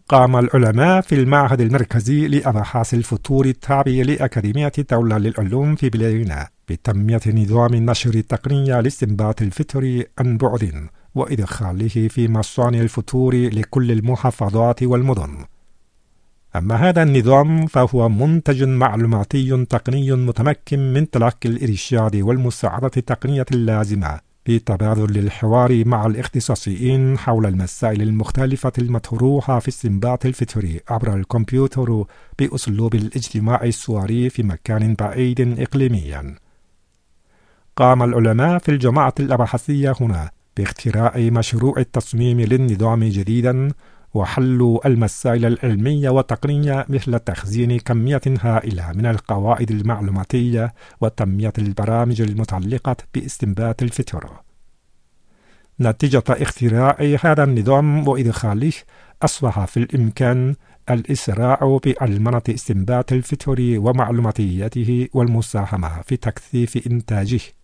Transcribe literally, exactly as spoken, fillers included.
قام العلماء في المعهد المركزي لأبحاث الفتور التابع لأكاديمية الدولة للعلوم في بلادنا بتنمية نظام النشر التقني لاستنباط الفتور عن بعد وإدخاله في مصانع الفتور لكل المحافظات والمدن. أما هذا النظام فهو منتج معلوماتي تقني متمكن من تلقي الإرشاد والمساعدة التقنية اللازمة في تبادل الحوار مع الاختصاصيين حول المسائل المختلفة المطروحة في استنباط الفتور عبر الكمبيوتر بأسلوب الاجتماع الصوري في مكان بعيد إقليميا. قام العلماء في الجماعة الأبحاثية هنا باختراع مشروع التصميم للنظام جديدا وحل المسائل العلمية والتقنية مثل تخزين كمية هائلة من القواعد المعلوماتية وتنمية البرامج المتعلقة باستنباط الفتور. نتيجة اختراع هذا النظام وإدخاله أصبح في الإمكان الإسراع بألمنة استنباط الفتور ومعلوماتيته والمساهمة في تكثيف إنتاجه